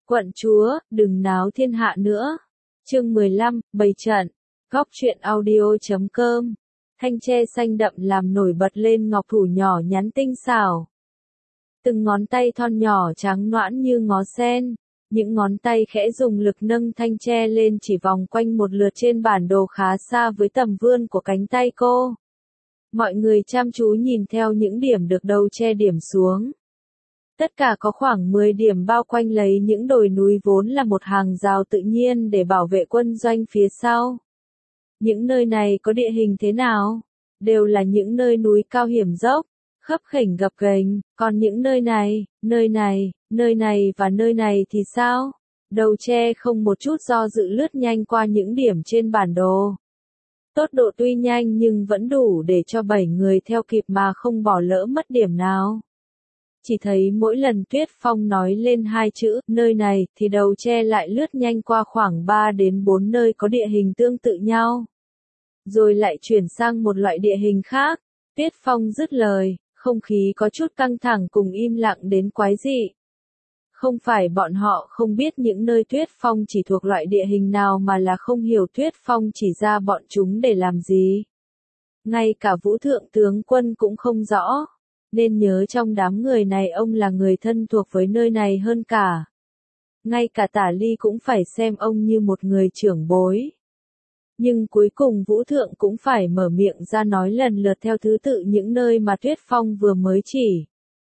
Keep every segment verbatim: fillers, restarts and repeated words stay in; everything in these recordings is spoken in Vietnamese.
Quận chúa, đừng náo thiên hạ nữa. Chương mười lăm, bày trận. Góc truyện audio chấm com. Thanh tre xanh đậm làm nổi bật lên ngọc thủ nhỏ nhắn tinh xảo. Từng ngón tay thon nhỏ trắng nõn như ngó sen, những ngón tay khẽ dùng lực nâng thanh tre lên chỉ vòng quanh một lượt trên bản đồ khá xa với tầm vươn của cánh tay cô. Mọi người chăm chú nhìn theo những điểm được đầu tre điểm xuống. Tất cả có khoảng mười điểm bao quanh lấy những đồi núi vốn là một hàng rào tự nhiên để bảo vệ quân doanh phía sau. Những nơi này có địa hình thế nào? Đều là những nơi núi cao hiểm dốc, khấp khểnh gập ghềnh, còn những nơi này, nơi này, nơi này và nơi này thì sao? Đầu tre không một chút do dự lướt nhanh qua những điểm trên bản đồ. Tốc độ tuy nhanh nhưng vẫn đủ để cho bảy người theo kịp mà không bỏ lỡ mất điểm nào. Chỉ thấy mỗi lần Tuyết Phong nói lên hai chữ, nơi này, thì đầu tre lại lướt nhanh qua khoảng ba đến bốn nơi có địa hình tương tự nhau. Rồi lại chuyển sang một loại địa hình khác. Tuyết Phong dứt lời, không khí có chút căng thẳng cùng im lặng đến quái dị. Không phải bọn họ không biết những nơi Tuyết Phong chỉ thuộc loại địa hình nào mà là không hiểu Tuyết Phong chỉ ra bọn chúng để làm gì. Ngay cả Vũ Thượng tướng quân cũng không rõ. Nên nhớ trong đám người này ông là người thân thuộc với nơi này hơn cả. Ngay cả Tả Ly cũng phải xem ông như một người trưởng bối. Nhưng cuối cùng Vũ Thượng cũng phải mở miệng ra nói lần lượt theo thứ tự những nơi mà Tuyết Phong vừa mới chỉ.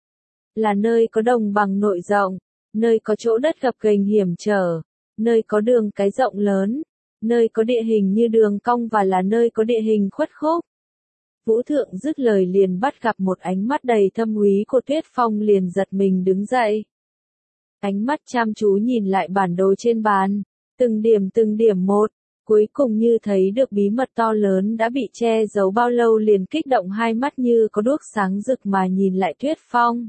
Là nơi có đồng bằng nội rộng, nơi có chỗ đất gập ghềnh hiểm trở, nơi có đường cái rộng lớn, nơi có địa hình như đường cong và là nơi có địa hình khuất khúc. Vũ Thượng dứt lời liền bắt gặp một ánh mắt đầy thâm úy của Tuyết Phong liền giật mình đứng dậy. Ánh mắt chăm chú nhìn lại bản đồ trên bàn, từng điểm từng điểm một, cuối cùng như thấy được bí mật to lớn đã bị che giấu bao lâu liền kích động hai mắt như có đuốc sáng rực mà nhìn lại Tuyết Phong.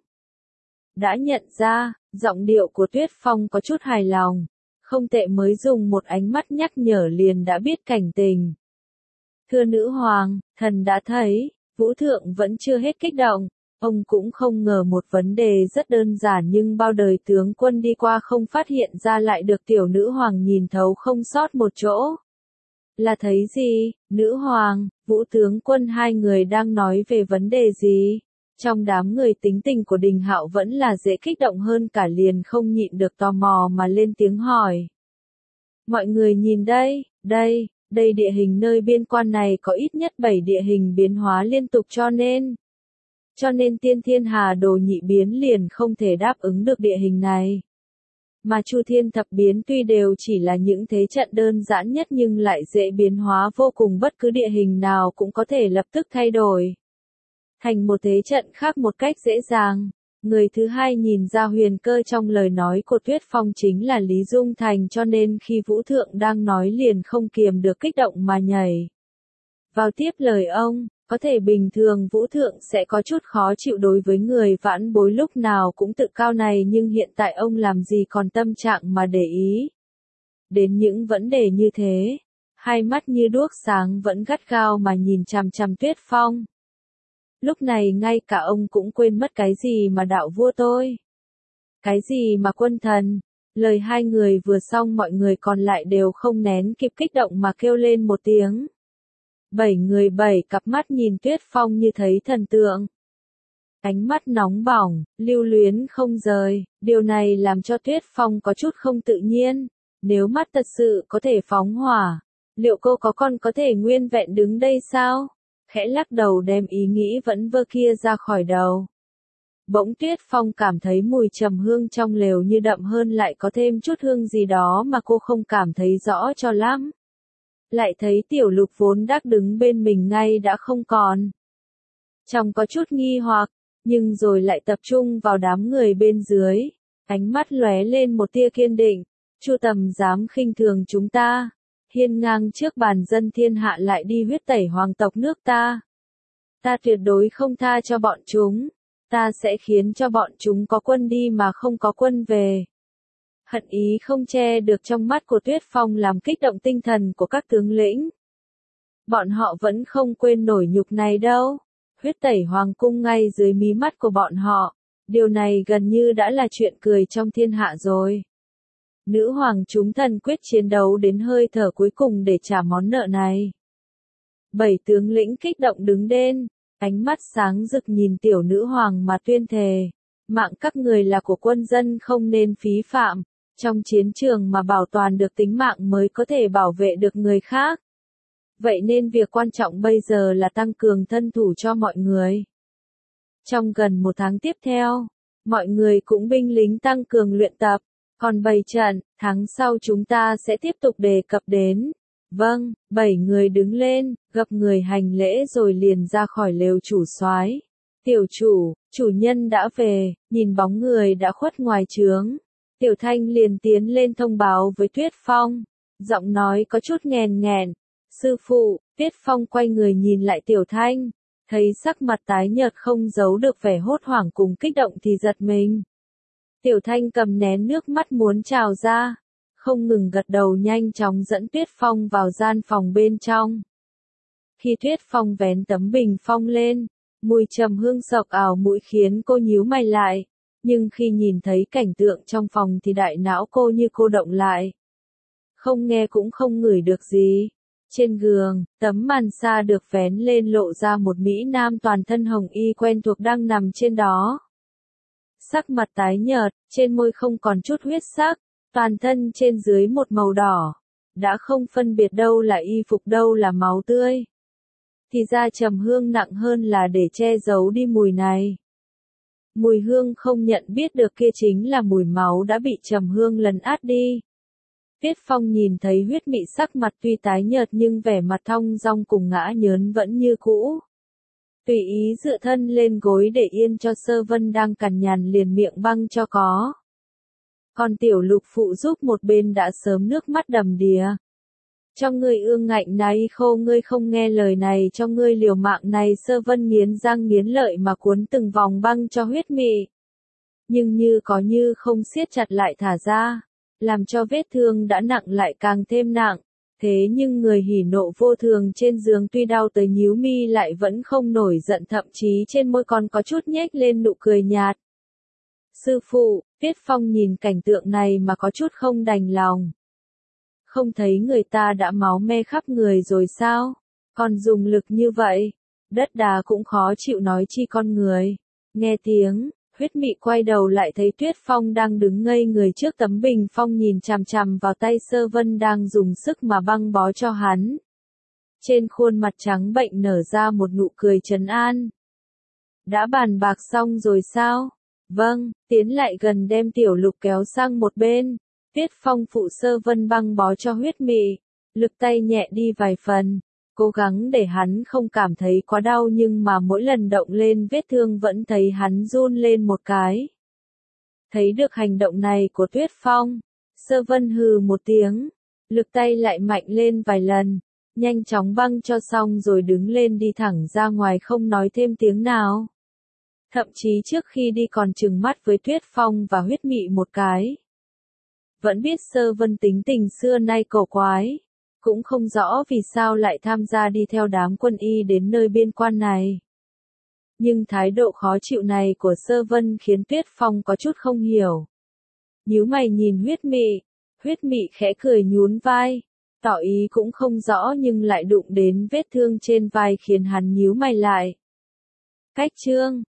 Đã nhận ra, giọng điệu của Tuyết Phong có chút hài lòng, không tệ mới dùng một ánh mắt nhắc nhở liền đã biết cảnh tình. Thưa nữ hoàng, thần đã thấy, Vũ Thượng vẫn chưa hết kích động, ông cũng không ngờ một vấn đề rất đơn giản nhưng bao đời tướng quân đi qua không phát hiện ra lại được tiểu nữ hoàng nhìn thấu không sót một chỗ. Là thấy gì, nữ hoàng, Vũ tướng quân hai người đang nói về vấn đề gì? Trong đám người tính tình của Đình Hạo vẫn là dễ kích động hơn cả liền không nhịn được tò mò mà lên tiếng hỏi. Mọi người nhìn đây, đây. Đây địa hình nơi biên quan này có ít nhất bảy địa hình biến hóa liên tục cho nên. Cho nên Tiên Thiên Hà Đồ nhị biến liền không thể đáp ứng được địa hình này. Mà Chu Thiên thập biến tuy đều chỉ là những thế trận đơn giản nhất nhưng lại dễ biến hóa vô cùng, bất cứ địa hình nào cũng có thể lập tức thay đổi thành một thế trận khác một cách dễ dàng. Người thứ hai nhìn ra huyền cơ trong lời nói của Tuyết Phong chính là Lý Dung Thành, cho nên khi Vũ Thượng đang nói liền không kiềm được kích động mà nhảy vào tiếp lời ông. Có thể bình thường Vũ Thượng sẽ có chút khó chịu đối với người vãn bối lúc nào cũng tự cao này, nhưng hiện tại ông làm gì còn tâm trạng mà để ý đến những vấn đề như thế. Hai mắt như đuốc sáng vẫn gắt gao mà nhìn chằm chằm Tuyết Phong. Lúc này ngay cả ông cũng quên mất cái gì mà đạo vua tôi, cái gì mà quân thần. Lời hai người vừa xong mọi người còn lại đều không nén kịp kích động mà kêu lên một tiếng. Bảy người bảy cặp mắt nhìn Tuyết Phong như thấy thần tượng. Ánh mắt nóng bỏng, lưu luyến không rời, điều này làm cho Tuyết Phong có chút không tự nhiên. Nếu mắt thật sự có thể phóng hỏa, liệu cô có con có thể nguyên vẹn đứng đây sao? Khẽ lắc đầu đem ý nghĩ vẫn vơ kia ra khỏi đầu. Bỗng Tuyết Phong cảm thấy mùi trầm hương trong lều như đậm hơn, lại có thêm chút hương gì đó mà cô không cảm thấy rõ cho lắm. Lại thấy Tiểu Lục vốn đắc đứng bên mình ngay đã không còn. Trong có chút nghi hoặc, nhưng rồi lại tập trung vào đám người bên dưới, ánh mắt lóe lên một tia kiên định. Chu Tầm dám khinh thường chúng ta, hiên ngang trước bàn dân thiên hạ lại đi huyết tẩy hoàng tộc nước ta. Ta tuyệt đối không tha cho bọn chúng, ta sẽ khiến cho bọn chúng có quân đi mà không có quân về. Hận ý không che được trong mắt của Tuyết Phong làm kích động tinh thần của các tướng lĩnh. Bọn họ vẫn không quên nổi nhục này đâu. Huyết tẩy hoàng cung ngay dưới mí mắt của bọn họ. Điều này gần như đã là chuyện cười trong thiên hạ rồi. Nữ hoàng chúng thần quyết chiến đấu đến hơi thở cuối cùng để trả món nợ này. Bảy tướng lĩnh kích động đứng lên, ánh mắt sáng rực nhìn tiểu nữ hoàng mà tuyên thề. Mạng các người là của quân dân không nên phí phạm, trong chiến trường mà bảo toàn được tính mạng mới có thể bảo vệ được người khác. Vậy nên việc quan trọng bây giờ là tăng cường thân thủ cho mọi người. Trong gần một tháng tiếp theo, mọi người cũng binh lính tăng cường luyện tập, còn bày trận, tháng sau chúng ta sẽ tiếp tục đề cập đến. Vâng, bảy người đứng lên, gặp người hành lễ rồi liền ra khỏi lều chủ soái. Tiểu chủ, chủ nhân đã về, nhìn bóng người đã khuất ngoài trướng. Tiểu Thanh liền tiến lên thông báo với Tuyết Phong, giọng nói có chút nghèn nghẹn. Sư phụ, Tuyết Phong quay người nhìn lại Tiểu Thanh, thấy sắc mặt tái nhợt không giấu được vẻ hốt hoảng cùng kích động thì giật mình. Tiểu Thanh cầm nén nước mắt muốn trào ra, không ngừng gật đầu nhanh chóng dẫn Tuyết Phong vào gian phòng bên trong. Khi Tuyết Phong vén tấm bình phong lên, mùi trầm hương sộc ảo mũi khiến cô nhíu mày lại, nhưng khi nhìn thấy cảnh tượng trong phòng thì đại não cô như cô động lại. Không nghe cũng không ngửi được gì. Trên giường, tấm màn sa được vén lên lộ ra một mỹ nam toàn thân hồng y quen thuộc đang nằm trên đó. Sắc mặt tái nhợt, trên môi không còn chút huyết sắc, toàn thân trên dưới một màu đỏ, đã không phân biệt đâu là y phục đâu là máu tươi. Thì ra trầm hương nặng hơn là để che giấu đi mùi này. Mùi hương không nhận biết được kia chính là mùi máu đã bị trầm hương lấn át đi. Tuyết Phong nhìn thấy huyết mị sắc mặt tuy tái nhợt nhưng vẻ mặt thong dong cùng ngã nhớn vẫn như cũ. Tùy ý dựa thân lên gối để yên cho Sơ Vân đang cằn nhằn liền miệng băng cho có. Còn tiểu lục phụ giúp một bên đã sớm nước mắt đầm đìa. Cho ngươi ương ngạnh này khô ngươi không nghe lời này cho ngươi liều mạng này Sơ Vân nghiến răng nghiến lợi mà cuốn từng vòng băng cho huyết mị. Nhưng như có như không siết chặt lại thả ra, làm cho vết thương đã nặng lại càng thêm nặng. Thế nhưng người hỉ nộ vô thường trên giường tuy đau tới nhíu mi lại vẫn không nổi giận thậm chí trên môi còn có chút nhếch lên nụ cười nhạt. Sư phụ, Tuyết Phong nhìn cảnh tượng này mà có chút không đành lòng. Không thấy người ta đã máu me khắp người rồi sao? Còn dùng lực như vậy, đất đá cũng khó chịu nói chi con người. Nghe tiếng, huyết mị quay đầu lại thấy Tuyết Phong đang đứng ngây người trước tấm bình phong nhìn chằm chằm vào tay Sơ Vân đang dùng sức mà băng bó cho hắn. Trên khuôn mặt trắng bệnh nở ra một nụ cười trấn an. Đã bàn bạc xong rồi sao? Vâng, tiến lại gần đem tiểu lục kéo sang một bên. Tuyết Phong phụ Sơ Vân băng bó cho huyết mị, lực tay nhẹ đi vài phần, cố gắng để hắn không cảm thấy quá đau nhưng mà mỗi lần động lên vết thương vẫn thấy hắn run lên một cái. Thấy được hành động này của Tuyết Phong, Sơ Vân hừ một tiếng, lực tay lại mạnh lên vài lần, nhanh chóng băng cho xong rồi đứng lên đi thẳng ra ngoài không nói thêm tiếng nào. Thậm chí trước khi đi còn trừng mắt với Tuyết Phong và huyết mị một cái. Vẫn biết Sơ Vân tính tình xưa nay cổ quái, cũng không rõ vì sao lại tham gia đi theo đám quân y đến nơi biên quan này. Nhưng thái độ khó chịu này của Sơ Vân khiến Tuyết Phong có chút không hiểu. Nhíu mày nhìn huyết mị, huyết mị khẽ cười nhún vai, tỏ ý cũng không rõ nhưng lại đụng đến vết thương trên vai khiến hắn nhíu mày lại. Cách chương